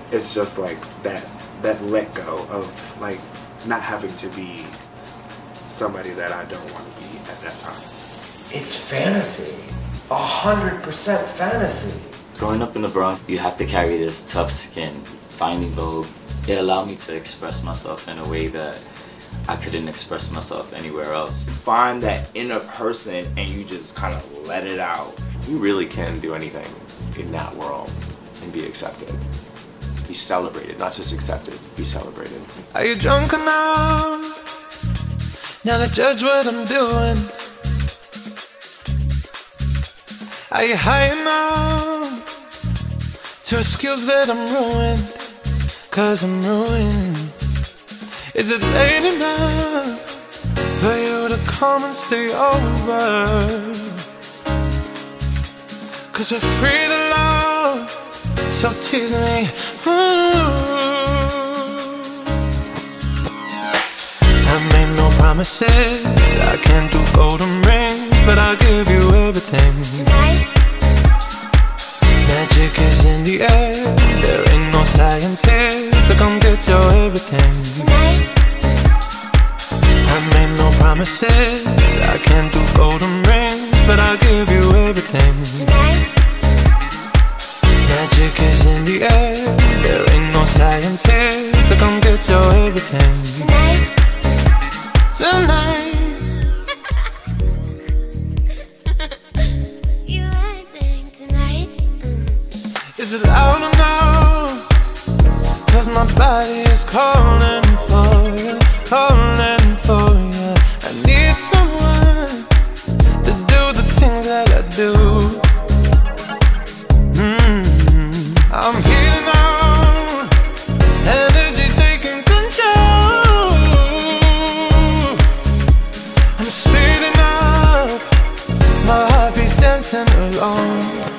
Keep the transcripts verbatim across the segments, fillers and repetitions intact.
it's just like that that let go of like not having to be somebody that I don't want to be at that time. It's fantasy. A hundred percent fantasy. Growing up in the Bronx, you have to carry this tough skin. Finding Vogue, it allowed me to express myself in a way that I couldn't express myself anywhere else. Find that inner person and you just kind of let it out. You really can do anything in that world and be accepted. Be celebrated, not just accepted, be celebrated. Are you drunk enough now to judge what I'm doing? Are you high enough to excuse that I'm ruined? Cause I'm ruined. Is it late enough for you to come and stay over? Cause we're free to love, so tease me. Ooh. I made no promises, I can't do golden rings, but I'll give you everything. Tonight? Magic is in the air, there ain't no science here, so come get your everything. Tonight? I made no promises, I can't do golden rings, but I'll give you everything. Tonight? Magic is in the air, there ain't no science here, so come get your everything. Tonight? Tonight. You acting tonight? Mm. Is it loud enough? Cause my body is calling for you, calling for you. I need someone to do the things that I do. Mm-hmm. I'm healing on, energy taking control. I'm speeding up, my heartbeat's dancing along.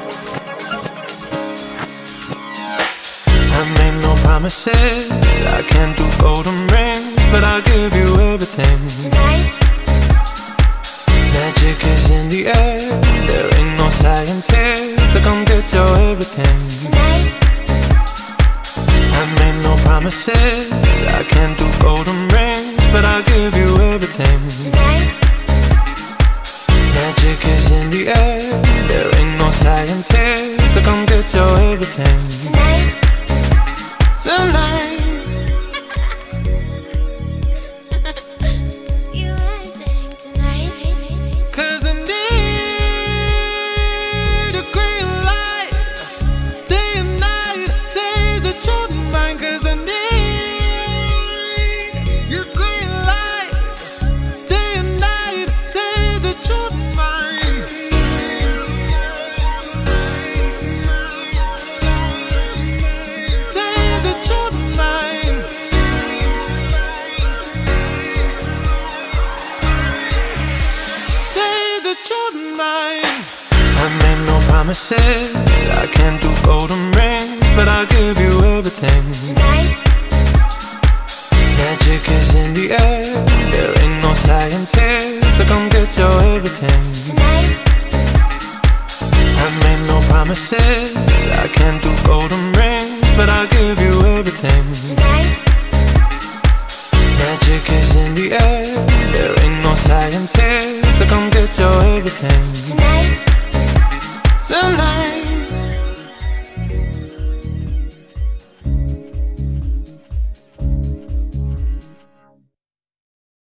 I made no promises, I can't do golden rings, but I'll give you everything. Tonight? Magic is in the air, there ain't no science here, so come get your everything. Tonight? I made no promises, I can't do golden rings, but I'll give you everything. Tonight? Magic is in the air, there ain't no science here, so come get your everything. Tonight? Tonight. You acting tonight? Cause I need a green light, day and night, say that you're mine. Cause I need your green light, day and night, say that you're mine. Say that you're mine. Say that you're mine. I made no promises, I can't do golden rings, but I'll give you everything.